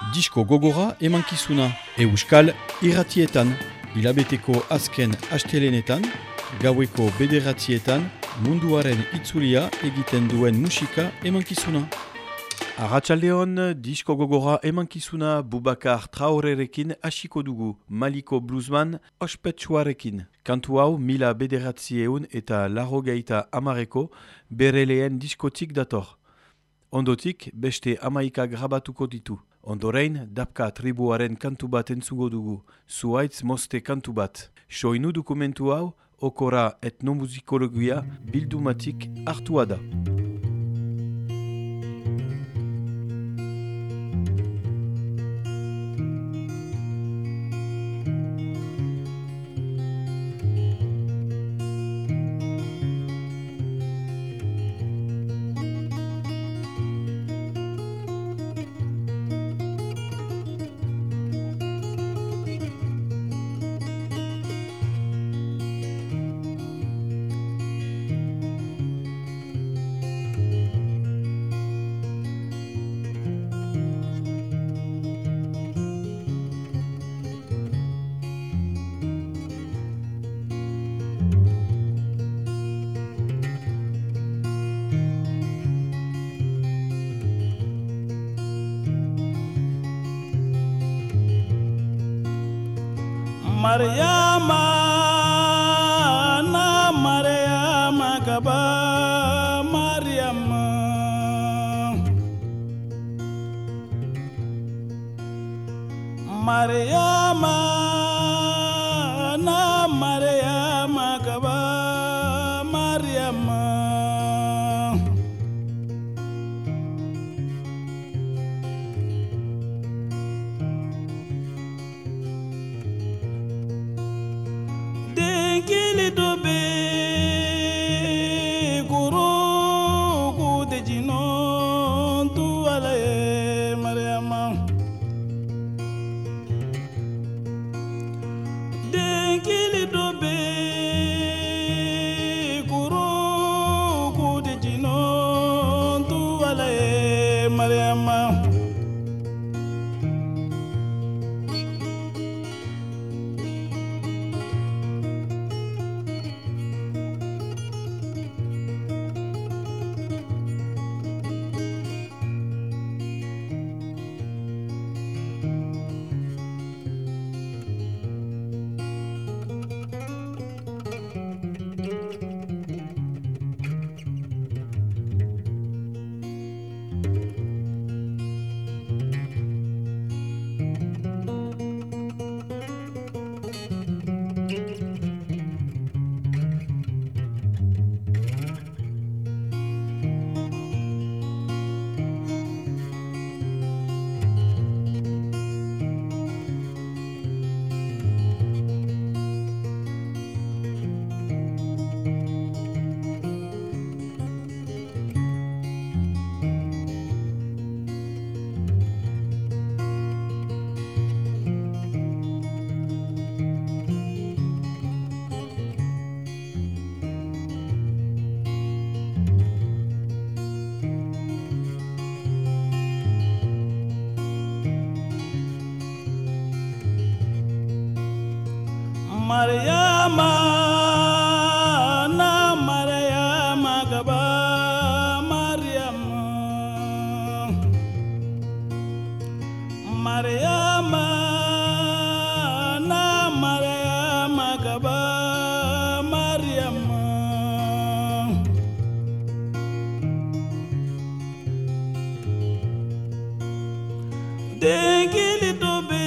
Disko gogora emankizuna Euskal irratietan, hilabeteko azken astelenetan, gaueko bederatzietan, munduaren itzulia egiten duen musika emankizuna. Arratsaldeon, disko gogora emankizuna Boubacar Traorerekin hasiko dugu, Maliko bluesman ospetsuarekin. Kantu hau 1980 bere lehen diskotik dator. Ondotik beste 11 grabatuko ditu. Ondorein, Dapka tribuaren kantu bat entzugo dugu, Zuhaitz Moste kantu bat. Soinu dokumentu hau, okora etnomuzikologia bildumatik hartua da. Mariama na Mariama gaba Mariama Mariama na Mariama gaba Mariama Kili dobe guru gude jino tu alaye Mariama de kili dobe guru gude jino tu alaye Mariama Mariama na Mariama gaba Mariama Mariama na Mariama gaba Mariama Dengili dobe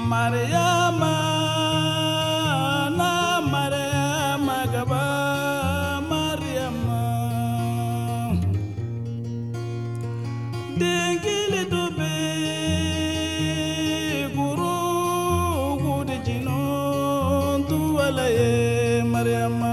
Mariama, na Mariama gaba Mariama. Dengili dobe guru gude jinon tu alaye Mariama.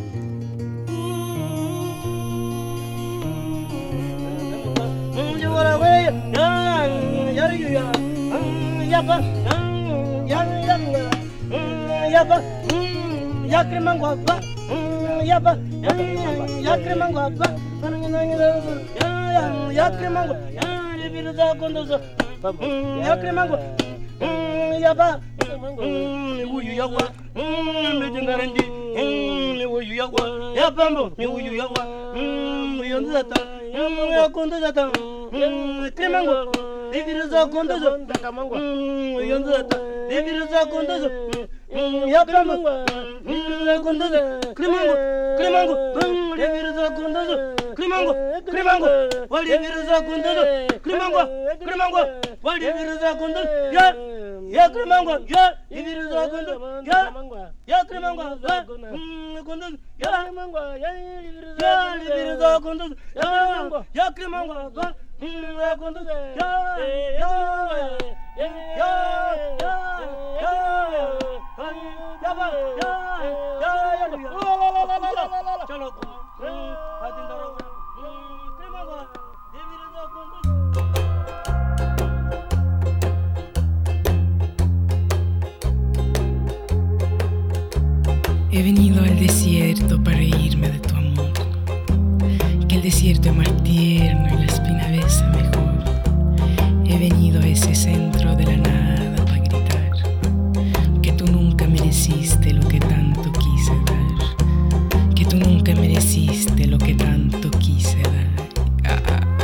He venido al desierto para reírme de tu amor, que el desierto es más tierno y la espina besa mejor. He venido a ese centro de la nada para gritar que tú nunca mereciste lo que tanto quise dar, que tú nunca mereciste lo que tanto quise dar.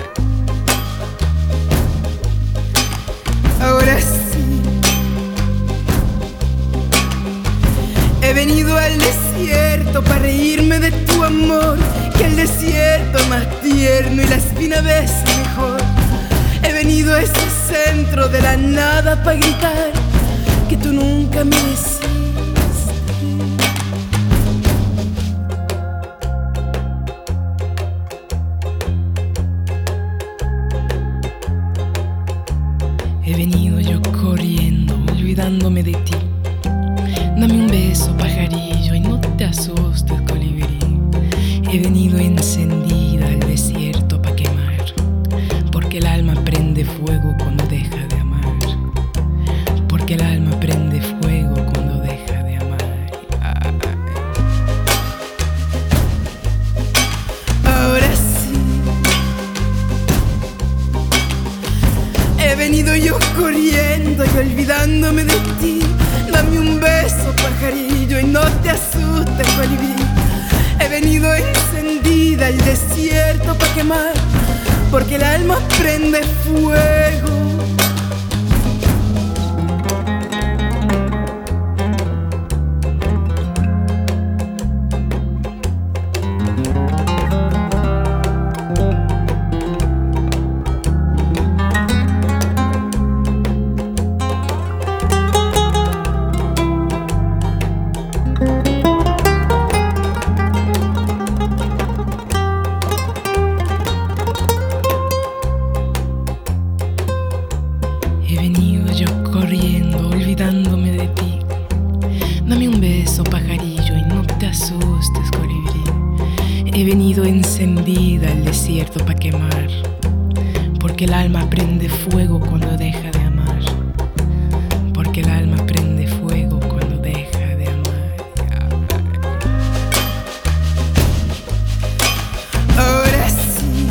Ahora sí, he venido al desierto para reírme de tu amor, que el desierto es más tierno y la espina besa mejor. He venido a ese centro de la nada para gritar que tú nunca mereciste. He venido yo corriendo, olvidándome de ti. Dame un beso, pajarillo, y no te asustes, colibrí. He venido encendida al desierto pa' quemar, porque el alma prende fuego cuando deja de amar, porque el alma prende fuego cuando deja de amar. Ahora sí, he venido yo corriendo y olvidándome de ti. Dame un beso, pajarillo, y no te asustes, colibrí. He venido encendida al desierto pa' quemar, porque el alma prende fuego. He venido yo corriendo, olvidándome de ti. Dame un beso, pajarillo, y no te asustes, colibrí. He venido encendida al desierto pa' quemar, porque el alma prende fuego cuando deja de amar, porque el alma prende fuego cuando deja de amar. Ahora sí,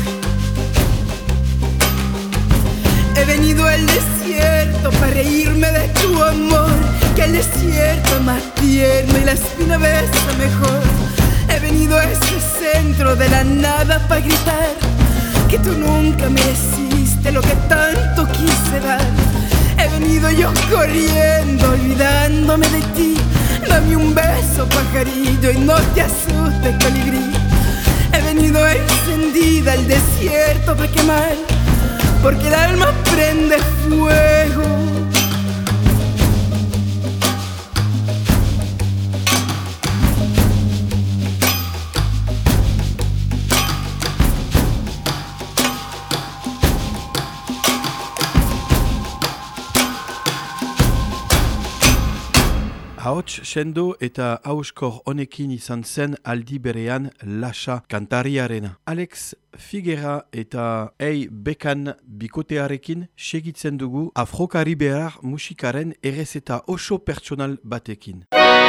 he venido al desierto para reírme de tu amor, que el desierto es más tierno y la espina besa mejor. He venido a ese centro de la nada para gritar que tú nunca mereciste lo que tanto quise dar. He venido yo corriendo, olvidándome de ti. Dame un beso, pajarillo, y no te asustes, colibrí. He venido encendida al desierto para quemar, porque el alma prende fuego. Ahots sendo eta hauskor honekin izan zen aldi berean Lasa kantariarena. Alex Figuera eta Ei Bekan bikotearekin segitzen dugu afro-karibear musikaren errezeta oso pertsonal batekin.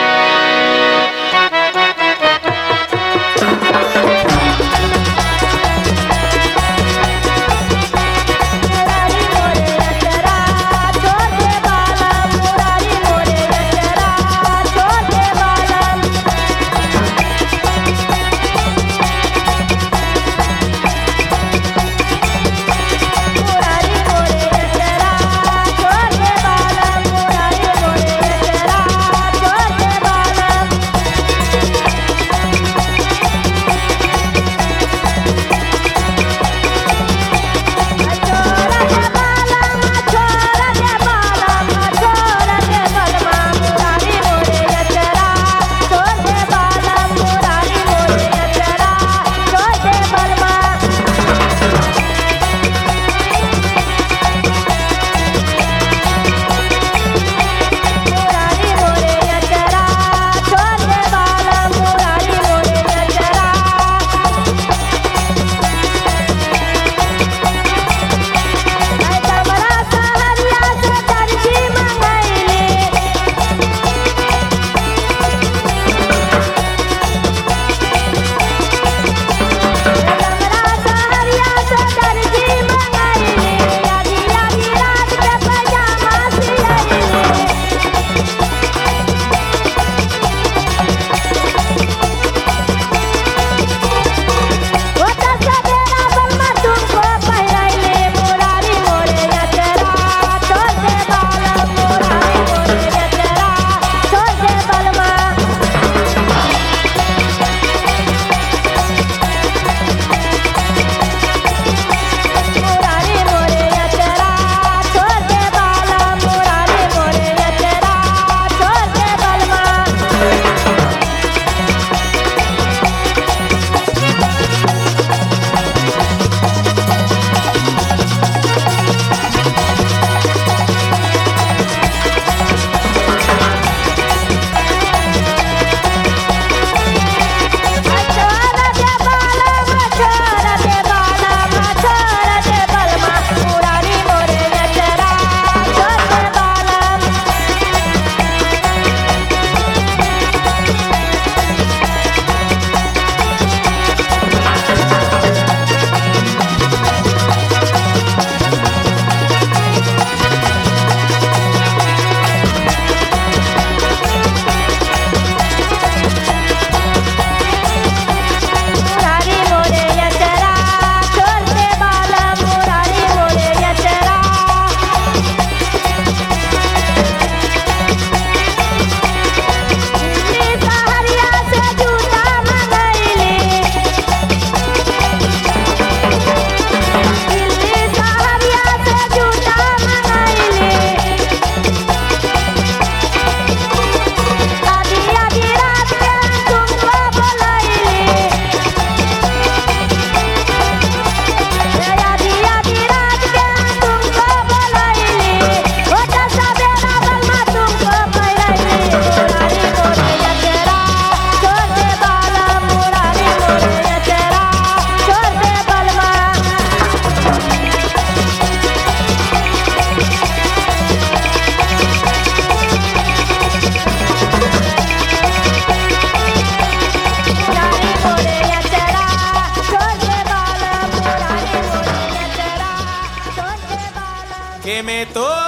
Que me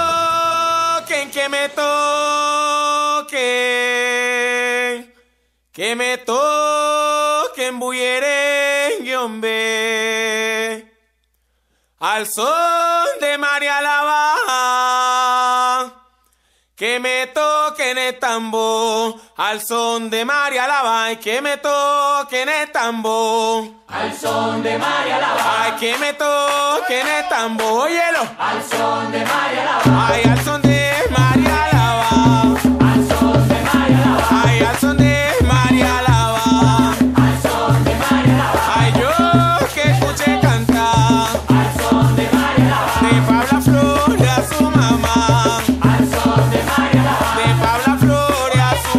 toquen, que me toquen, que me toquen bullerengue, hombre, al son de María Lava. Que me toquen el tambor al son de María Lava, y que me toquen el tambor al son de María Lava. Ay, que me toquen el tambor, óyelo, al son de María Lava. ay, al son de María Lava, al son de María Lava. ay, al son de María Lava, al son de María Lava. ay, yo que escuché cantar al son de María Lava. de Pabla Flor y a su mamá, al son de María Lava. de Pabla Flor y a su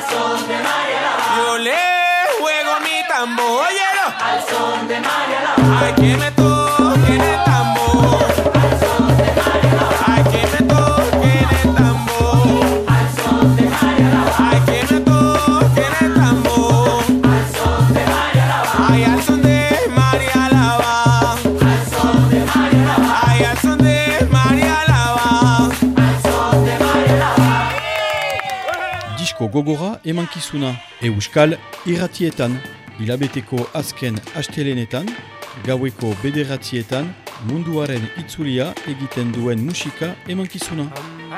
son de María la va. Yo le juego mi tambor, óyelo. Al son de María la va. Ay, que me toquen el tambor. Al son de María la va. Ay, que me toquen el tambor. Al son de María la va. Ay, que me toquen el tambor. Al son de María la va. Ay, al son de María la va. Al son de María la va. Ay, al son de María la va. Al son de María la va. Disko gogora emankizuna Euskal irratietan, hilabeteko azken astelenetan, gaueko bederatzietan, munduaren itzulia egiten duen musika emankizuna.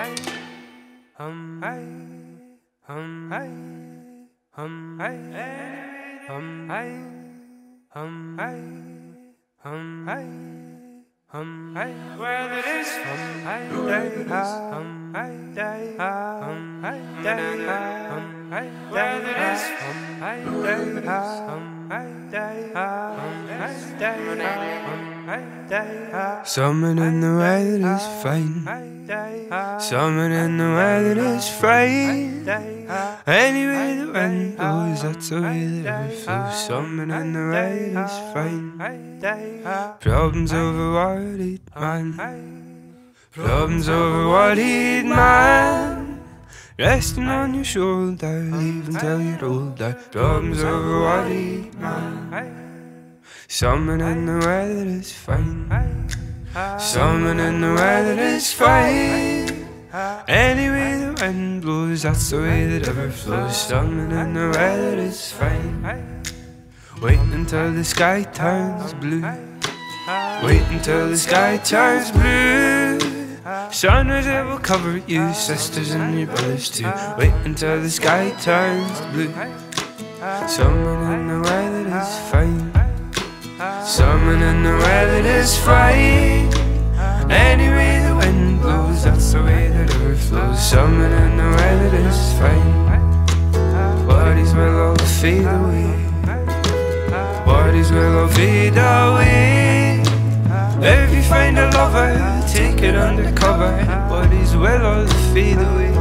Summer and the weather is fine. Summer and the weather is fine. Anyway the wind blows, that's the way that I feel. Summer and the weather is fine. Problems over worried man. Problems over worried man. Resting on your shoulder, leave until you're older. Problems over worried man. Summer and the weather is fine. Summer and the weather is fine. Anyway the wind blows, that's the way that ever flows. Summer and the weather is fine. Wait until the sky turns blue. Wait until the sky turns blue. Sunrise it will cover you, sisters and your brothers too. Wait until the sky turns blue. Summer and the weather is fine. Summer and the weather is fine. Anyway the wind blows, that's the way that ever flows. Summer and the weather is fine. Bodies will all fade away. Bodies will all fade away. If you find a lover, take it undercover. Bodies will all fade away.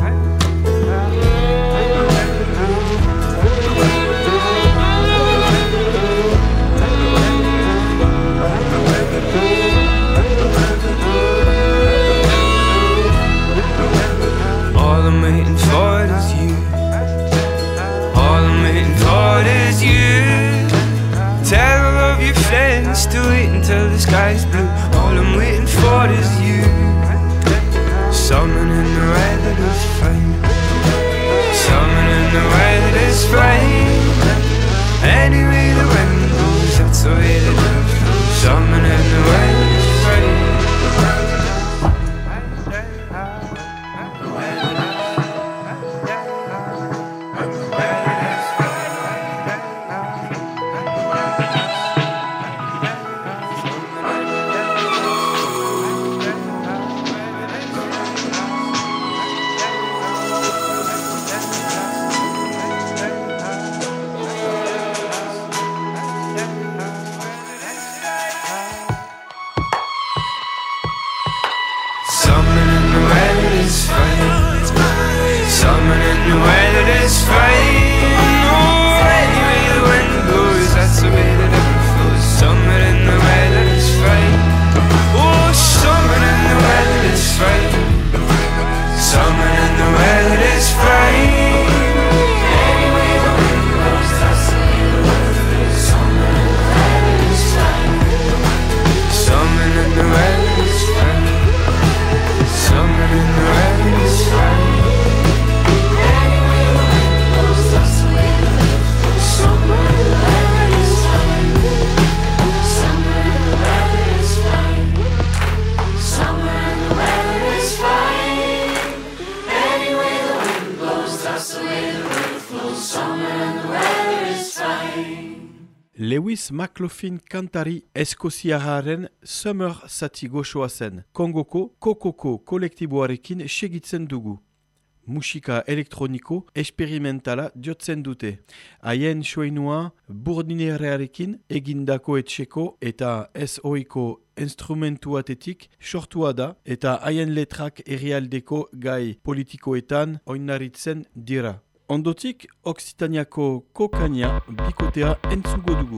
All I'm waiting for is you. All I'm waiting for is you. Tell all of your friends to wait until the sky's blue. All I'm waiting for is you. Summer and the weather is fine. Summer and the weather is fine. Anyway the wind blows, that's the way that it feels. Summer and the weather is fine. Lewis McLaughlin kantari eskoziarraren Summer zati goxoa zen. Kongoko kokoko kolektiboarekin segitzen dugu. Musika elektroniko esperimentala jotzen dute. Haien soinua burdinerearekin egindako etxeko eta ez-ohiko instrumentuatetik sortua da eta haien letrak herrialdeko gai politikoetan oinarritzen dira. Ondotik, Occitaniako kokania bikotea entzugo dugu.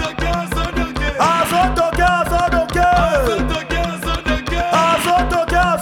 Azotoke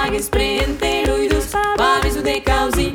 Pagis prente luidus, pavisu de causi.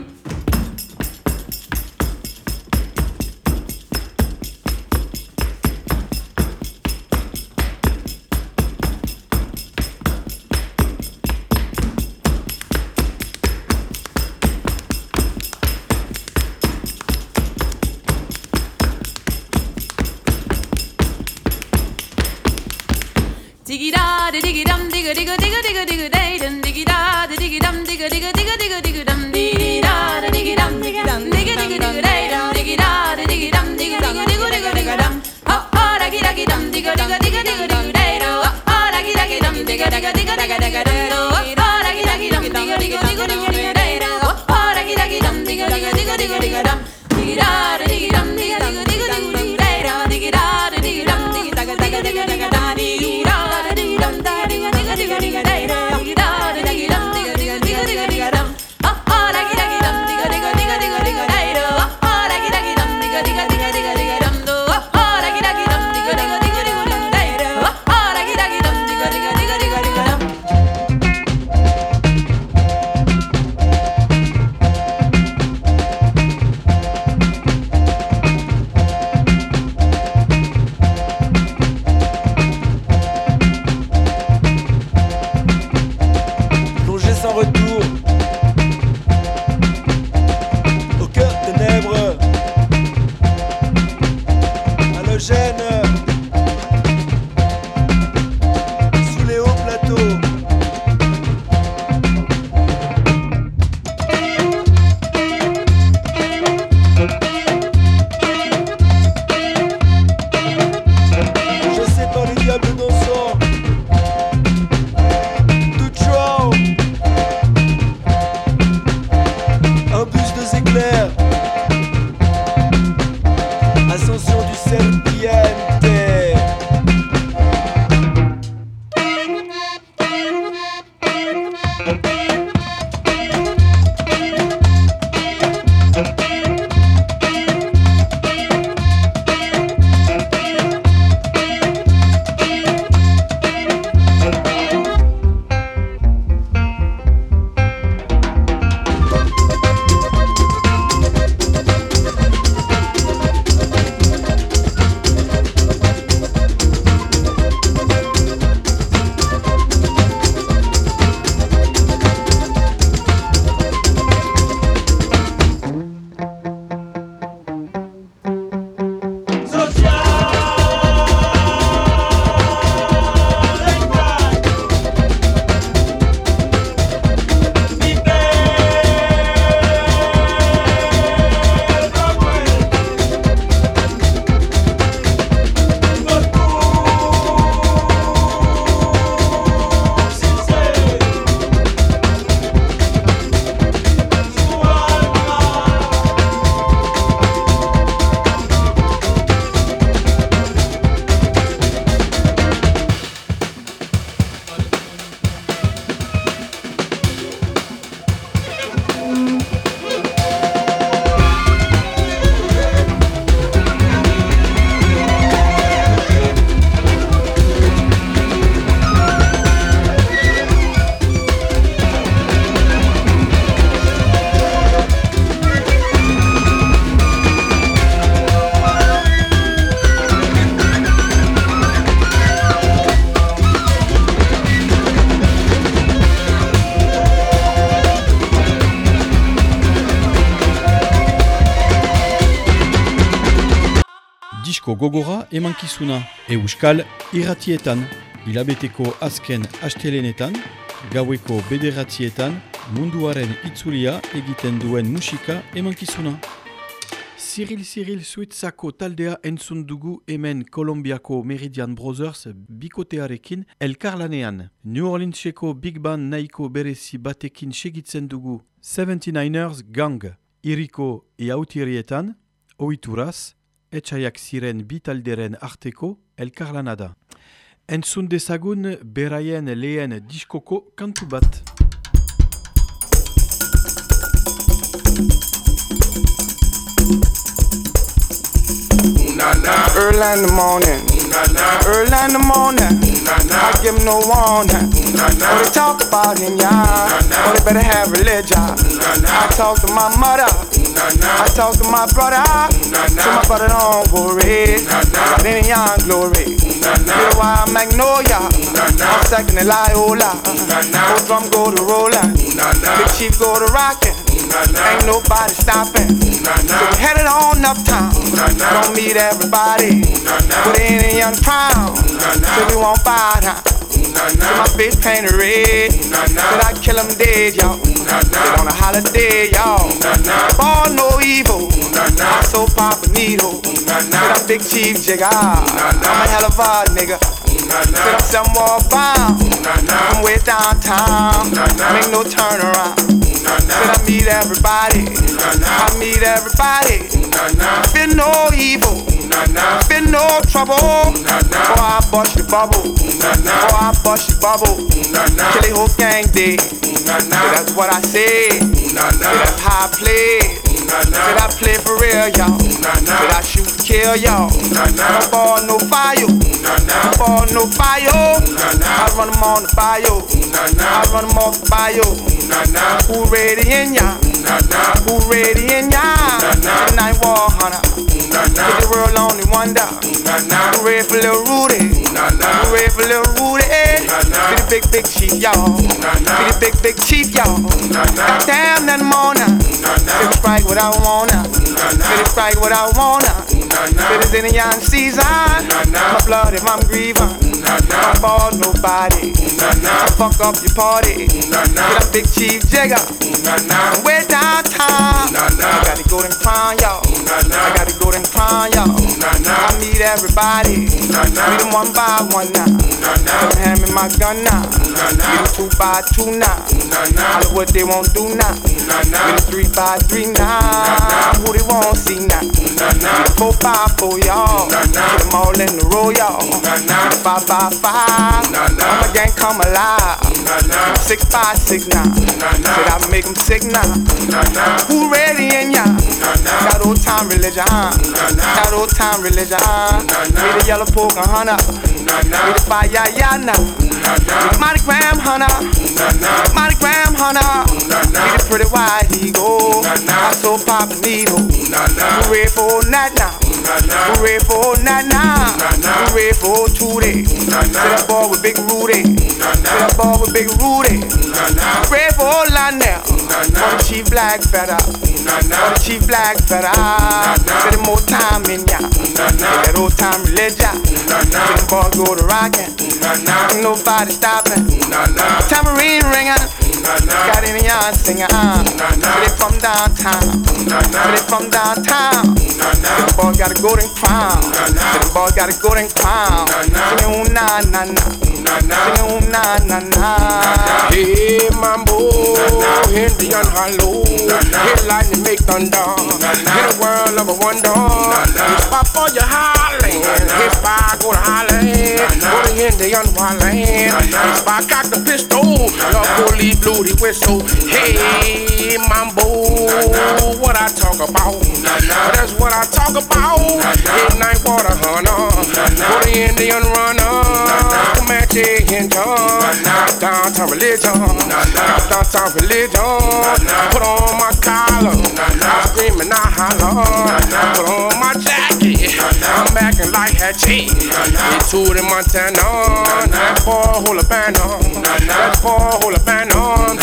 Diggy-da, diggy-dum, digga-digga, digga-digga, digga-day-dum, diggy-da, diggy-dum, digga-digga, digga-digga, digga-dum, diggy-da, diggy-dum, digga-dum, digga-digga, digga-day-dum, diggy-da, diggy-dum, digga-digga, digga-digga, oh, raggy-raggy-dum, digga-digga, digga-digga, digga-day-dum, oh, raggy-raggy-dum, digga-digga, digga-digga, digga-day-dum, oh, raggy-raggy-dum, digga-digga, digga-digga, digga-day-dum, oh, raggy-raggy-dum, digga-digga, digga-digga, digga-dum, diggy-da, diggy-dum, digga-digga, digga-digga, digga-day-dum, diggy-da, diggy-dum, digga-digga, digga-digga, digga-dum, diggy-da. Disko gogora emankizuna Euskal irratietan, hilabeteko azken astelenetan, gaueko bederatzietan, munduaren itzulia egiten duen musika emankizuna. Cyril Suitzako taldea entzun dugu hemen Kolombiako Meridian Brothers bikotearekin elkarlanean. New Orleanseko Big Band nahiko berezi batekin segitzen dugu 79ers Gang iriko iautirietan, ohituraz, etxaiak ziren bi talderen arteko elkarlana da. Entzun dezagun beraien lehen diskoko kantu bat. Early in the morning, Early in the morning, I give him no warning. What they talk about him, y'all? Oh, they better have religion. I talk to my mother, I talk to my brother, so my brother don't worry. But in young glory, little wild magnolia, I'm second in Loyola. Old drum go to rollin', big chief go to rockin'. Ain't nobody stopping. So we headed on uptown. Don't meet everybody. Put in a young crown. So we won't bow down. So my face painted red. Said I kill him dead, y'all. Said on a holiday, y'all. Born no evil. I'm so Papanito. Said I'm Big Chief Jigga. I'm a hell of a nigga. Said I'm somewhere bound. I'm way downtown. Make no turnaround. Said I meet everybody. I meet everybody. Fear no evil. Fear no trouble. Or I bust your bubble. Or I bust your bubble. Kill the whole gang dead. That's what I said. That's how I play. Said I play for real, y'all. Said I shoot to kill y'all. No ball, no fire. No ball, no fire. I run them on the bio. I run them off the bio. Who ready in ya? Who ready in ya? Tonight war hunter. Put the world on the wonder. Who ready for little Rudy? Who ready for little Rudy? Be the big chief, y'all. Be the big chief, y'all. Goddamn that morning. Say we strike what I wanna. Say we strike what I wanna. Say it's in the young season. My blood if I'm grieving. Don't ball nobody. Fuck up your party. Get a Big Chief Jigga. Way downtown. I got the golden crown, y'all. I got the golden crown, y'all. I meet everybody. Meet them one by one now. Come hand me my gun now. Meet them 2 by 2 now. Holla what they won't do now. Meet them 3 by 3 now. Who they won't see now. Meet them 4 by 4 y'all. Get them all in the row y'all. 5 by 5. I'm a gang come alive. 6 by 6 now. Said I make them sick now. Who ready in ya? Got old time religion. Got old time religion. Need a yellow poker hunter. Need a fire ya now. Monogram hunter. Monogram hunter. Need a pretty white eagle. I so Papanito. Who ready for all night now? Who ready for all night now? Who ready for all 2 days? Say that boy with Big Rudy. Say that boy with Big Rudy. Ready for all night now. For the Chief Black Feather. For the Chief Black Feather. Say the more time in ya. Say that old time religion. Say the boy go to rockin'. Ain't nobody stopping. Tambourine ringing. Got in the yard singing. Say they from downtown. Say they from downtown. Say the boy got a golden crown. Say the boy got a golden crown. Singing ooh na na na. Singing ooh na na na. Hey mambo, Indian hollow. Hey lightning make thunder. In a world of a wonder. It's pop for your Highland. It's by go to Highland. Go to Indian Highland. It's by cock the pistol. Love police blow the whistle. Hey mambo, what I talk about? That's what I talk about. Hey night water hunter. Go to Indian runner. Comanche and John. Downtown religion. Downtown religion. Put on my collar. I scream and I holler. Put on my jacket. I'm acting like Hatchie. It's Tootie Montana. That boy hold a band on. That boy hold a band on.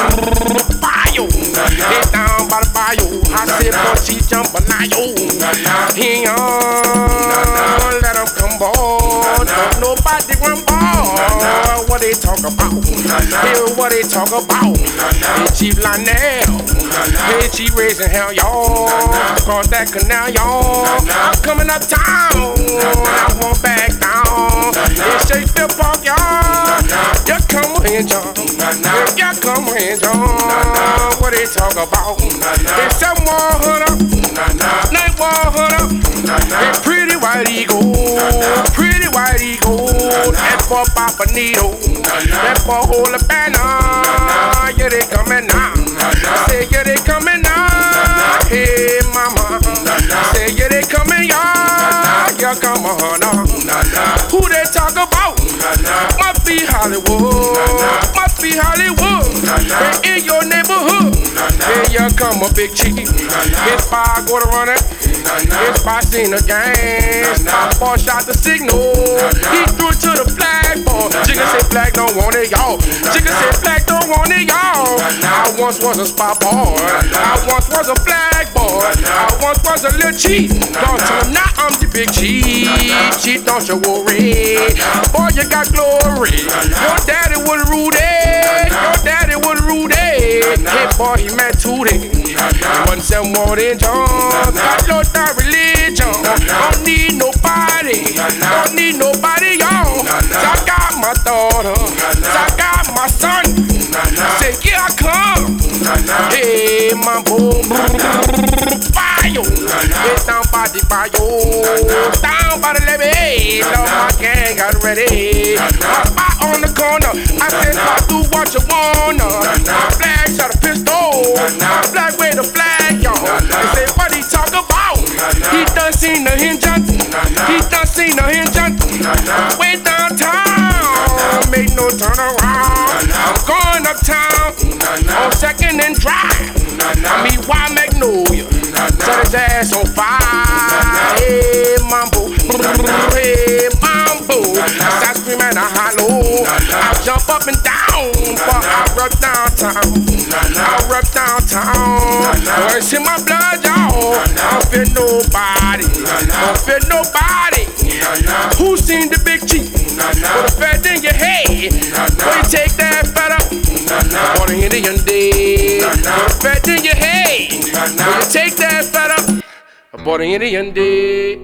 Bayou. Head down by the bayou. I said, boy, she jump a nayo. He on. Let him come board. Don't nobody run ball. What they talk about? Hear what they talk about. Hey, Chief Lionel. Hey, Chief raising hell, y'all. Across that canal, y'all. I'm coming uptown. I won't back down. Hey, Shakespeare Park, y'all. You come in, John. You come in, John. What they talk about? Hey, 7-100. 9-100. Hey, pretty white eagle. Pretty white eagle. That's for Papanito. That for hold a banner. Yeah, they coming now. I say, yeah, they coming now. Hey, mama. I say, yeah, they coming, y'all. Yeah, come on, Must be Hollywood. Must be Hollywood. And in your neighborhood, here you come a big chief. It's by go to run it. It's by seen a gang. My boy shot the signal. He threw it to the flagpole. Jigga said black don't want it, y'all. Jigga said black don't want it, y'all. I once was a spot boy. I once was a flag boy. I once was a little chief. Don't tell him now I'm the big chief. Chief, don't you worry. Boy, you got glory. Your daddy was Rudy. Your daddy was Rudy. Hey, boy, he meant Tootie. He wasn't some more than John. Got no that religion. Don't need nobody. Don't need nobody, y'all. I got my daughter. I got my son. Say, here I come. Hey, my boy. Fire. It's down by the bio. Down by the levee. Love my gang got ready. I on the corner. I said, I do what you wanna. My flag shot a pistol. My flag with a flag, y'all. They say, what he talk about? He done seen the hinge. He done seen the hinge. Way downtown. Make no turn around. I'm going uptown. On Second and Drive. I mean, why Magnolia? Set his ass on fire. Hey, mambo. Hey, mambo. I start screaming, I hollow. I jump up and down, but I rub downtown. I rub downtown. I see my blood, y'all. I don't feel nobody. I don't feel nobody. Who seen the big chief? Put a fat in your head. Where you take that fat up? On the Indian day. Put a fat in your head. Where you take that fat up? On the Indian day.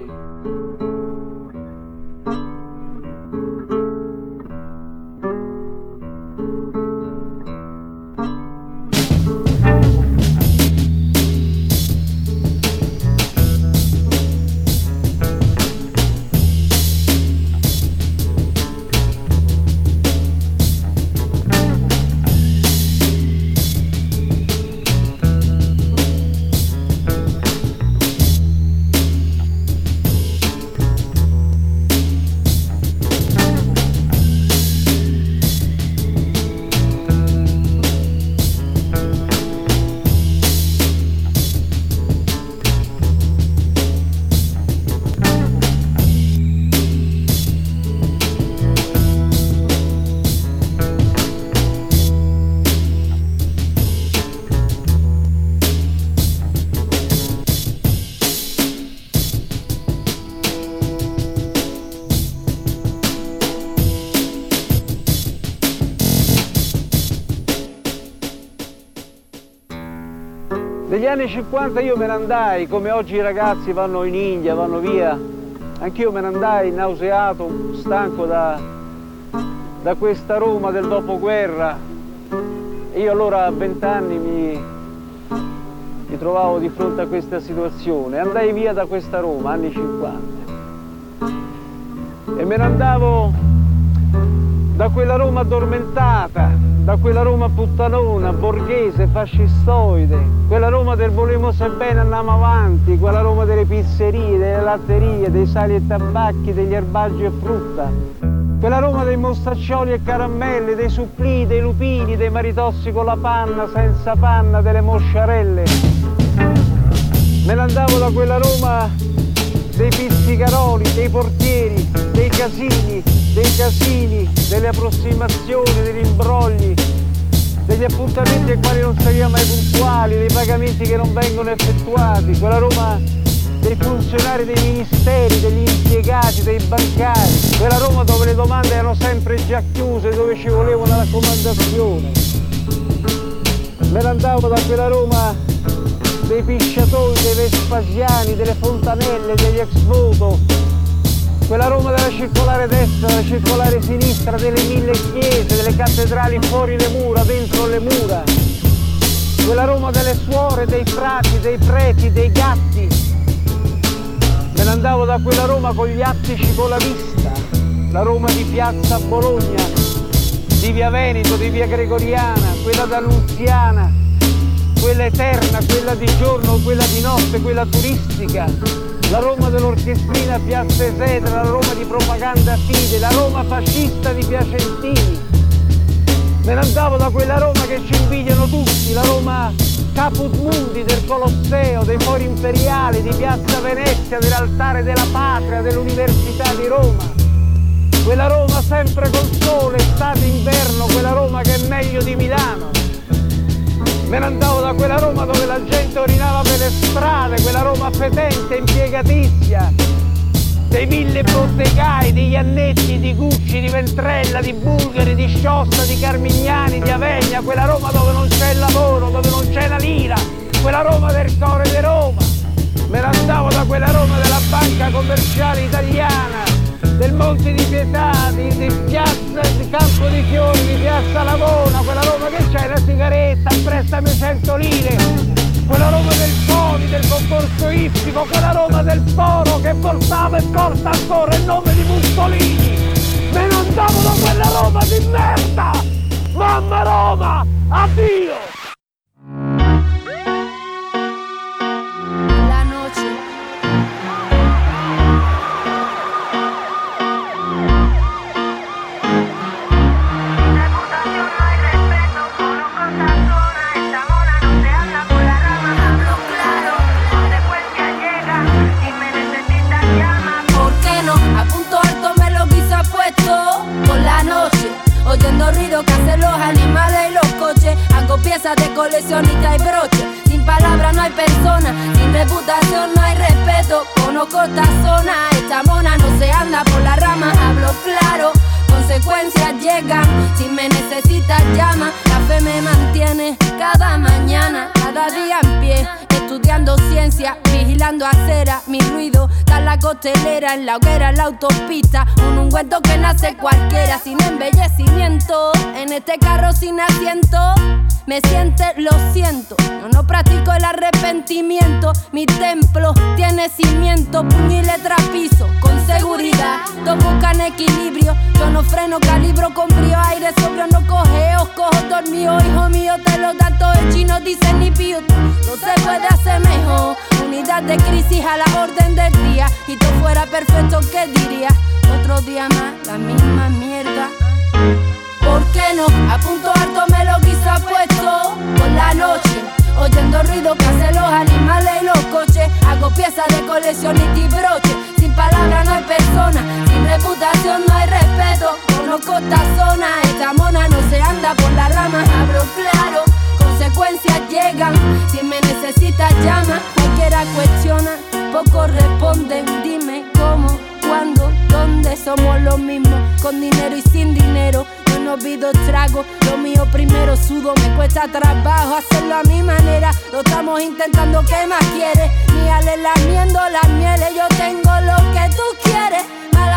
Negli anni 50 io me ne andai, come oggi i ragazzi vanno in India, vanno via. Anch'io me ne andai nauseato, stanco da questa Roma del dopoguerra. Io allora a 20 anni mi trovavo di fronte a questa situazione. Andai via da questa Roma, anni 50. E me ne andavo da quella Roma addormentata, da quella Roma puttanona, borghese, fascistoide, quella Roma del volemo se bene andiamo avanti, quella Roma delle pizzerie, delle latterie, dei sali e tabacchi, degli erbaggi e frutta, quella Roma dei mostaccioli e caramelle, dei supplì, dei lupini, dei maritossi con la panna, senza panna, delle mosciarelle. Me ne andavo da quella Roma dei pizzicaroli, dei portieri, dei casini, delle approssimazioni, degli imbrogli, degli appuntamenti ai quali non si mai puntuali, dei pagamenti che non vengono effettuati, quella Roma dei funzionari dei ministeri, degli impiegati, dei bancari, quella Roma dove le domande erano sempre già chiuse, dove ci voleva una raccomandazione. Me ne andavo da quella Roma dei pisciatori, dei Vespasiani, delle fontanelle, degli ex voto, quella Roma della circolare destra, della circolare sinistra, delle 1000 chiese, delle cattedrali fuori le mura, dentro le mura, quella Roma delle suore, dei frati, dei preti, dei gatti. Me ne andavo da quella Roma con gli attici con la vista, la Roma di piazza Bologna, di via Veneto, di via Gregoriana, quella d'Annunziana, quella eterna, quella di giorno, quella di notte, quella turistica, la Roma dell'orchestrina Piazza Esedra, la Roma di Propaganda Fide, la Roma fascista di Piacentini. Me ne andavo da quella Roma che ci invidiano tutti, la Roma Caput Mundi del Colosseo, dei Fori Imperiali, di Piazza Venezia, dell'Altare della Patria, dell'Università di Roma. Quella Roma sempre col sole, estate, inverno, quella Roma che è meglio di Milano. Me ne andavo da quella Roma dove la gente orinava per le strade, quella Roma fetente, impiegatizia, dei 1000 bottegai, di Iannetti, di Gucci, di Ventrella, di Bulgari, di Sciossa, di Carmignani, di Avegna, quella Roma dove non c'è il lavoro, dove non c'è la lira, quella Roma del Core di Roma. Me ne andavo da quella Roma della Banca Commerciale Italiana, del Monte di Pietà, di Piazza di Campo di Fiori, di Piazza Lavona, quella Roma che c'è la sigaretta, prestami 100 lire, quella Roma del Poli, del concorso ippico, quella Roma del Foro che portava e porta ancora il nome di Mussolini. Me ne andavo da quella Roma di merda! Mamma Roma, addio! Oyendo ruido que hacen los animales y los coches, hago piezas de coleccionista y broche. Sin palabras no hay persona, sin reputación no hay respeto. Conozco esta zona, esta mona no se anda por las ramas. Hablo claro, consecuencias llegan. Si me necesitas llama, la fe me mantiene cada mañana, cada día en pie. Estudiando ciencia, vigilando acera, mi ruido está en la costelera, en la hoguera, en la autopista. Un ungüento que nace cualquiera, sin embellecimiento. En este carro sin asiento, me siente, lo siento. Yo no practico el arrepentimiento. Mi templo tiene cimiento, puño y letra piso, con seguridad. Todos buscan equilibrio, yo no freno, calibro con brío. Aire sobrio, no cogeo, cojo dormido. Hijo mío, te lo da todo el chino, dice ni pío. No se puede hacer mejor. Unidad de crisis a la orden del día. Y tú fuera perfecto, ¿qué diría? Otro día más, la misma mierda. ¿Por qué no? A punto alto me lo quizá puesto por la noche, oyendo ruido que hacen los animales y los coches. Hago piezas de coleccionista y broche. Sin palabras no hay persona, sin reputación no hay respeto. Conozco esta zona, esta mona no se anda por las ramas. Hablo claro, consecuencias llegan. Si me necesitas llama, cualquiera cuestiona, pocos responden. Dime cómo, cuándo, dónde, somos los mismos, con dinero y sin dinero. Yo no pido trago, lo mío primero sudo, me cuesta trabajo hacerlo a mi manera. Lo estamos intentando, ¿qué más quieres? Ni ale lamiendo las mieles, yo tengo lo que tú quieres. Mala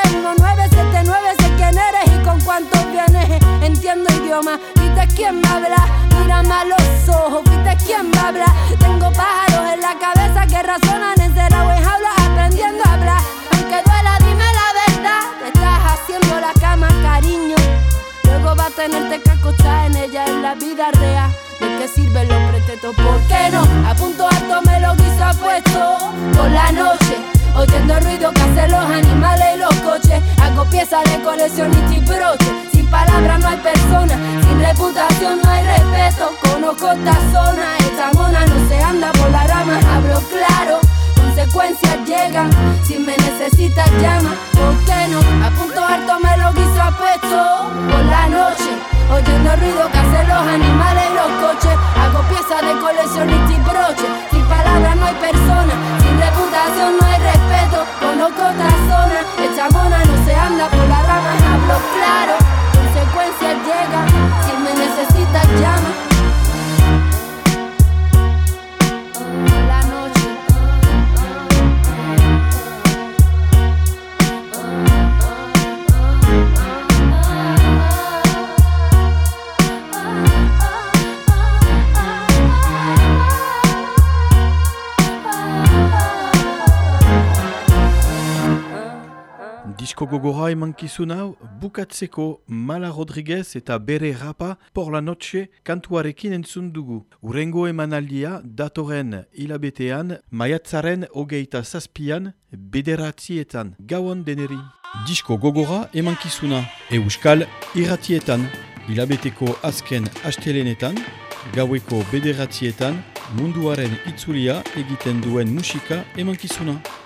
151979, sé quién eres y con cuántos vienes. Entiendo idioma, viste quién me habla, mírame a los ojos, viste quién me habla. Tengo pájaros en la cabeza que razonan encerrados en jaulas aprendiendo a hablar. Aunque duela, dime la verdad, te estás haciendo la cama, cariño. Luego va a tenerte que acostar en ella en la vida real. ¿De qué sirven los pretextos? ¿Por qué no? A punto alto me lo quizá puesto por la noche, oyendo ruido que hacen los animales y los coches. Hago piezas de coleccionista y broche. Sin palabras no hay persona, sin reputación no hay respeto. Conozco esta zona, esta mona no se anda por las ramas. Hablo claro, consecuencias llegan. Si me necesitas llama, ¿por qué no? A punto alto me lo quizá puesto por la noche, oyendo ruido que hacen los animales y los coches. Hago piezas de coleccionista y broche. Sin palabras no hay persona, sin reputación no hay respeto. Conozco esta zona, esta mona no se anda por las ramas. Hablo claro, consecuencias llegan. Si me necesitas llama. La noche. Disko gogora emankizun hau bukatzeko Mala Rodriguez eta bere rapa Por la Noche kantuarekin entzun dugu. Urrengo emanaldia datoren hilabetean maiatzaren 27an 9:00 gauan deneri. Disko gogora emankizuna Euskal Irratietan hilabeteko azken astelenetan gaueko 9:00 munduaren itzulia egiten duen musika emankizuna.